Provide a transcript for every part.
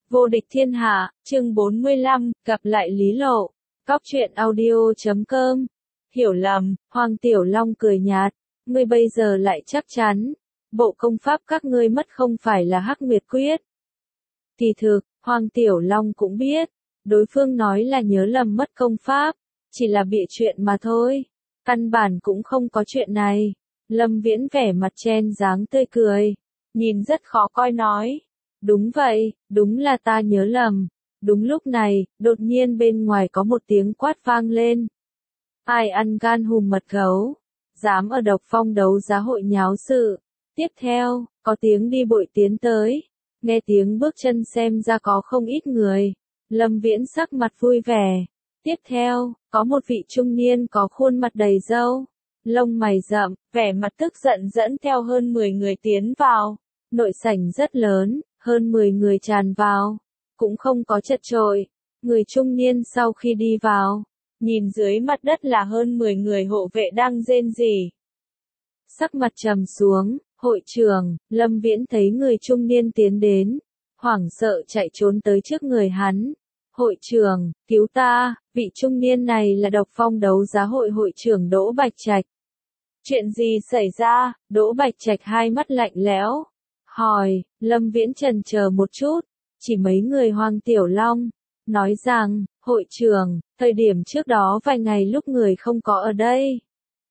Vô địch thiên hạ, chương 45, gặp lại Lý Lộ. Cóc truyện audio.com. Hiểu lầm, Hoàng Tiểu Long cười nhạt. Ngươi bây giờ lại chắc chắn. Bộ công pháp các ngươi mất không phải là Hắc Nguyệt Quyết. Kỳ thực, Hoàng Tiểu Long cũng biết. Đối phương nói là nhớ lầm mất công pháp. Chỉ là bịa chuyện mà thôi. Căn bản cũng không có chuyện này. Lâm Viễn vẻ mặt chen dáng tươi cười. Nhìn rất khó coi nói. Đúng vậy, đúng là ta nhớ lầm. Đúng lúc này, đột nhiên bên ngoài có một tiếng quát vang lên. Ai ăn gan hùm mật gấu, dám ở Độc Phong đấu giá hội nháo sự. Tiếp theo, có tiếng đi bội tiến tới. Nghe tiếng bước chân xem ra có không ít người. Lâm Viễn sắc mặt vui vẻ. Tiếp theo, có một vị trung niên có khuôn mặt đầy râu, lông mày rậm, vẻ mặt tức giận dẫn theo hơn 10 người tiến vào. Nội sảnh rất lớn, hơn 10 người tràn vào, cũng không có chật chội. Người trung niên sau khi đi vào, nhìn dưới mặt đất là hơn 10 người hộ vệ đang rên rỉ. Sắc mặt trầm xuống, hội trưởng, Lâm Viễn thấy người trung niên tiến đến, hoảng sợ chạy trốn tới trước người hắn. Hội trưởng, cứu ta, vị trung niên này là Độc Phong đấu giá hội hội trưởng Đỗ Bạch Trạch. Chuyện gì xảy ra? Đỗ Bạch Trạch hai mắt lạnh lẽo. Hỏi, Lâm Viễn chần chờ một chút, chỉ mấy người Hoàng Tiểu Long, nói rằng, hội trưởng, thời điểm trước đó vài ngày lúc người không có ở đây.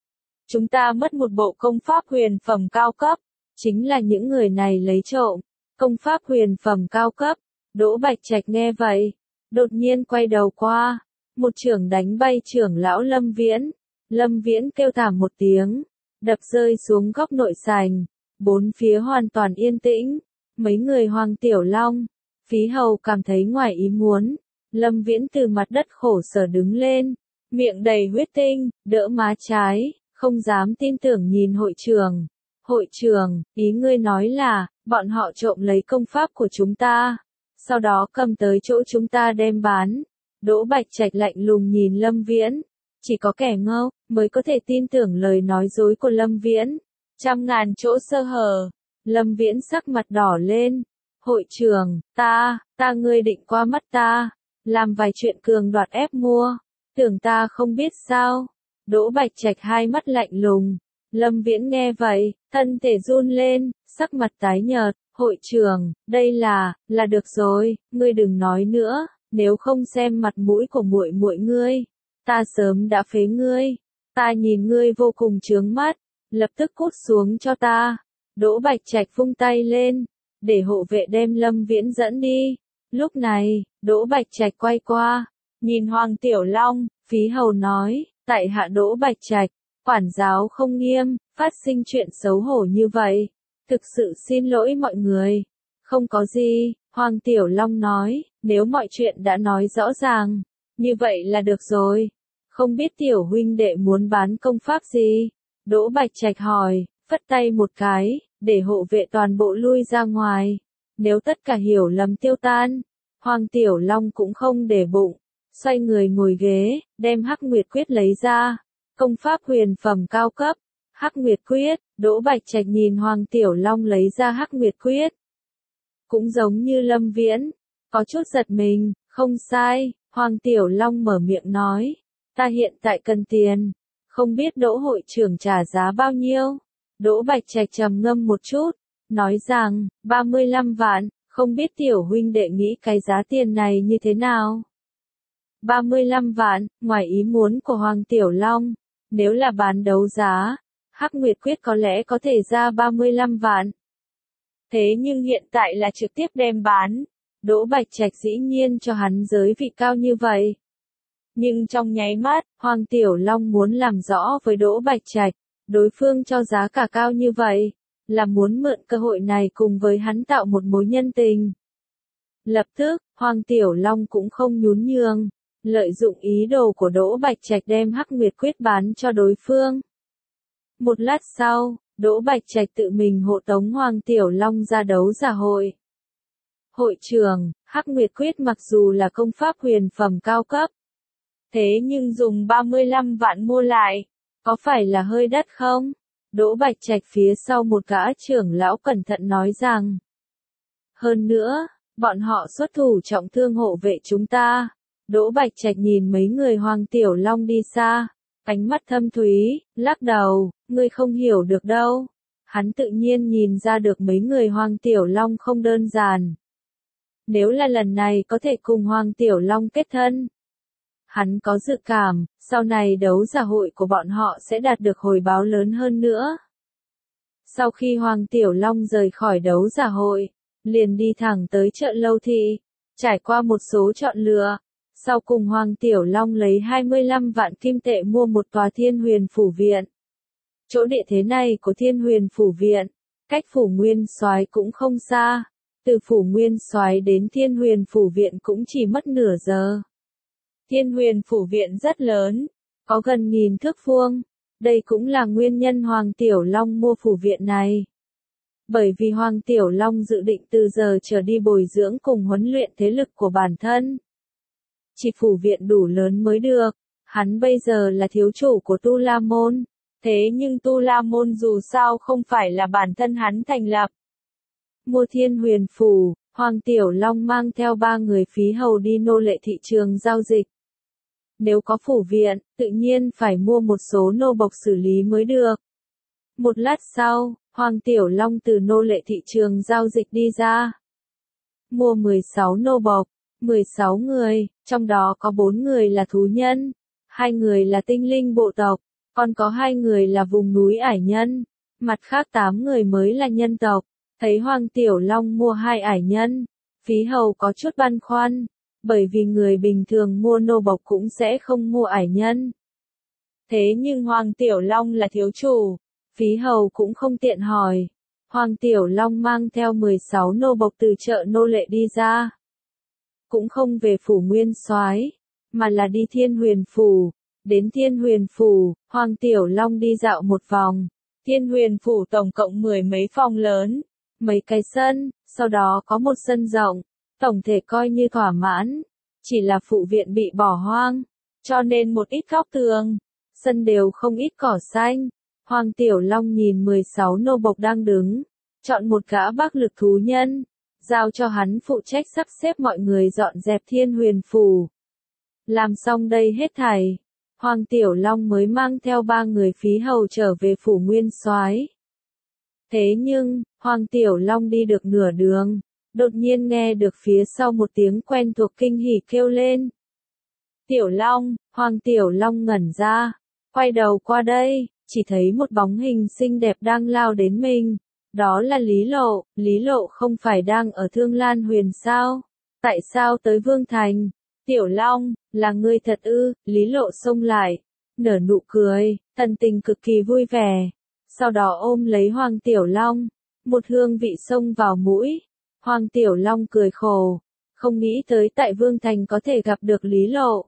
Chúng ta mất một bộ công pháp huyền phẩm cao cấp, chính là những người này lấy trộm, công pháp huyền phẩm cao cấp. Đỗ Bạch Trạch nghe vậy, đột nhiên quay đầu qua, một chưởng đánh bay trưởng lão Lâm Viễn. Lâm Viễn kêu thảm một tiếng, đập rơi xuống góc nội sảnh. Bốn phía hoàn toàn yên tĩnh, mấy người Hoàng Tiểu Long, Phí Hầu cảm thấy ngoài ý muốn. Lâm Viễn từ mặt đất khổ sở đứng lên, miệng đầy huyết tinh, đỡ má trái, không dám tin tưởng nhìn hội trưởng. Hội trưởng, ý ngươi nói là, bọn họ trộm lấy công pháp của chúng ta, sau đó cầm tới chỗ chúng ta đem bán. Đỗ Bạch Trạch lạnh lùng nhìn Lâm Viễn, chỉ có kẻ ngốc mới có thể tin tưởng lời nói dối của Lâm Viễn. Trăm ngàn chỗ sơ hở. Lâm Viễn sắc mặt đỏ lên. Hội trưởng, ta ngươi định qua mắt ta, làm vài chuyện cường đoạt ép mua, tưởng ta không biết sao? Đỗ Bạch Trạch hai mắt lạnh lùng. Lâm Viễn nghe vậy, thân thể run lên, sắc mặt tái nhợt. Hội trưởng, đây là được rồi, ngươi đừng nói nữa, nếu không xem mặt mũi của muội muội ngươi, ta sớm đã phế ngươi. Ta nhìn ngươi vô cùng chướng mắt. Lập tức cút xuống cho ta. Đỗ Bạch Trạch vung tay lên, để hộ vệ đem Lâm Viễn dẫn đi. Lúc này, Đỗ Bạch Trạch quay qua, nhìn Hoàng Tiểu Long, Phí Hầu nói, tại hạ Đỗ Bạch Trạch, quản giáo không nghiêm, phát sinh chuyện xấu hổ như vậy. Thực sự xin lỗi mọi người. Không có gì, Hoàng Tiểu Long nói, nếu mọi chuyện đã nói rõ ràng, như vậy là được rồi. Không biết tiểu huynh đệ muốn bán công pháp gì? Đỗ Bạch Trạch hỏi, phất tay một cái, để hộ vệ toàn bộ lui ra ngoài. Nếu tất cả hiểu lầm tiêu tan, Hoàng Tiểu Long cũng không để bụng, xoay người ngồi ghế, đem Hắc Nguyệt Quyết lấy ra. Công pháp huyền phẩm cao cấp, Hắc Nguyệt Quyết. Đỗ Bạch Trạch nhìn Hoàng Tiểu Long lấy ra Hắc Nguyệt Quyết. Cũng giống như Lâm Viễn, có chút giật mình. Không sai, Hoàng Tiểu Long mở miệng nói, ta hiện tại cần tiền. Không biết Đỗ hội trưởng trả giá bao nhiêu? Đỗ Bạch Trạch trầm ngâm một chút, nói rằng, 35 vạn, không biết tiểu huynh đệ nghĩ cái giá tiền này như thế nào? 35 vạn, ngoài ý muốn của Hoàng Tiểu Long, nếu là bán đấu giá, Hắc Nguyệt Quyết có lẽ có thể ra 35 vạn. Thế nhưng hiện tại là trực tiếp đem bán, Đỗ Bạch Trạch dĩ nhiên cho hắn giới vị cao như vậy. Nhưng trong nháy mắt, Hoàng Tiểu Long muốn làm rõ với Đỗ Bạch Trạch, đối phương cho giá cả cao như vậy, là muốn mượn cơ hội này cùng với hắn tạo một mối nhân tình. Lập tức, Hoàng Tiểu Long cũng không nhún nhường, lợi dụng ý đồ của Đỗ Bạch Trạch đem Hắc Nguyệt Quyết bán cho đối phương. Một lát sau, Đỗ Bạch Trạch tự mình hộ tống Hoàng Tiểu Long ra đấu giá hội. Hội trưởng, Hắc Nguyệt Quyết mặc dù là công pháp huyền phẩm cao cấp, thế nhưng dùng 35 vạn mua lại, có phải là hơi đắt không? Đỗ Bạch Trạch phía sau một gã trưởng lão cẩn thận nói rằng. Hơn nữa, Bọn họ xuất thủ trọng thương hộ vệ chúng ta. Đỗ Bạch Trạch nhìn mấy người Hoàng Tiểu Long đi xa, ánh mắt thâm thúy, lắc đầu, ngươi không hiểu được đâu. Hắn tự nhiên nhìn ra được mấy người Hoàng Tiểu Long không đơn giản. Nếu là lần này có thể cùng Hoàng Tiểu Long kết thân, hắn có dự cảm, sau này đấu giả hội của bọn họ sẽ đạt được hồi báo lớn hơn nữa. Sau khi Hoàng Tiểu Long rời khỏi đấu giả hội, liền đi thẳng tới chợ Lâu Thị, trải qua một số chọn lựa. Sau cùng Hoàng Tiểu Long lấy 25 vạn kim tệ mua một tòa Thiên Huyền Phủ Viện. Chỗ địa thế này của Thiên Huyền Phủ Viện, cách Phủ Nguyên Soái cũng không xa. Từ Phủ Nguyên Soái đến Thiên Huyền Phủ Viện cũng chỉ mất nửa giờ. Thiên Huyền Phủ Viện rất lớn, có gần 1000 thước vuông. Đây cũng là nguyên nhân Hoàng Tiểu Long mua phủ viện này. Bởi vì Hoàng Tiểu Long dự định từ giờ trở đi bồi dưỡng cùng huấn luyện thế lực của bản thân. Chỉ phủ viện đủ lớn mới được, hắn bây giờ là thiếu chủ của Tu La Môn. Thế nhưng Tu La Môn dù sao không phải là bản thân hắn thành lập. Mua Thiên Huyền Phủ, Hoàng Tiểu Long mang theo 3 người phí hầu đi nô lệ thị trường giao dịch. Nếu có phủ viện, tự nhiên phải mua một số nô bộc xử lý mới được. Một lát sau, Hoàng Tiểu Long từ nô lệ thị trường giao dịch đi ra. Mua 16 nô bộc, 16 người, trong đó có 4 người là thú nhân, 2 người là tinh linh bộ tộc, còn có 2 người là vùng núi ải nhân, mặt khác 8 người mới là nhân tộc. Thấy Hoàng Tiểu Long mua 2 ải nhân, phí hầu có chút băn khoăn. Bởi vì người bình thường mua nô bộc cũng sẽ không mua ải nhân. Thế nhưng Hoàng Tiểu Long là thiếu chủ, phí hầu cũng không tiện hỏi. Hoàng Tiểu Long mang theo 16 nô bộc từ chợ nô lệ đi ra. Cũng không về phủ Nguyên Soái, mà là đi Thiên Huyền Phủ. Đến Thiên Huyền Phủ, Hoàng Tiểu Long đi dạo một vòng. Thiên Huyền Phủ tổng cộng 10 mấy phòng lớn, mấy cái sân, sau đó có một sân rộng. Tổng thể coi như thỏa mãn, chỉ là phụ viện bị bỏ hoang, cho nên một ít góc tường, sân đều không ít cỏ xanh. Hoàng Tiểu Long nhìn 16 nô bộc đang đứng, chọn một gã bác lực thú nhân, giao cho hắn phụ trách sắp xếp mọi người dọn dẹp Thiên Huyền Phủ. Làm xong đây hết thảy, Hoàng Tiểu Long mới mang theo 3 người phí hầu trở về phủ Nguyên Soái. Thế nhưng, Hoàng Tiểu Long đi được nửa đường, đột nhiên nghe được phía sau một tiếng quen thuộc kinh hỉ kêu lên. Tiểu Long, Hoàng Tiểu Long ngẩn ra, quay đầu qua đây, chỉ thấy một bóng hình xinh đẹp đang lao đến mình. Đó là Lý Lộ không phải đang ở Thương Lan Huyền sao? Tại sao tới Vương Thành? Tiểu Long, là ngươi thật ư? Lý Lộ xông lại, nở nụ cười, thần tình cực kỳ vui vẻ. Sau đó ôm lấy Hoàng Tiểu Long, một hương vị xông vào mũi. Hoàng Tiểu Long cười khổ, không nghĩ tới tại Vương Thành có thể gặp được Lý Lộ.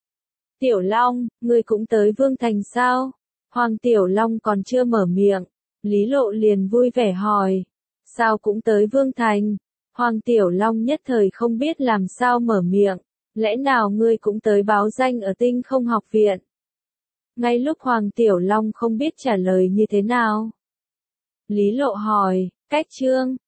Tiểu Long, ngươi cũng tới Vương Thành sao? Hoàng Tiểu Long còn chưa mở miệng, Lý Lộ liền vui vẻ hỏi, sao cũng tới Vương Thành? Hoàng Tiểu Long nhất thời không biết làm sao mở miệng, lẽ nào ngươi cũng tới báo danh ở Tinh Không học viện? Ngay lúc Hoàng Tiểu Long không biết trả lời như thế nào, Lý Lộ hỏi, cách chương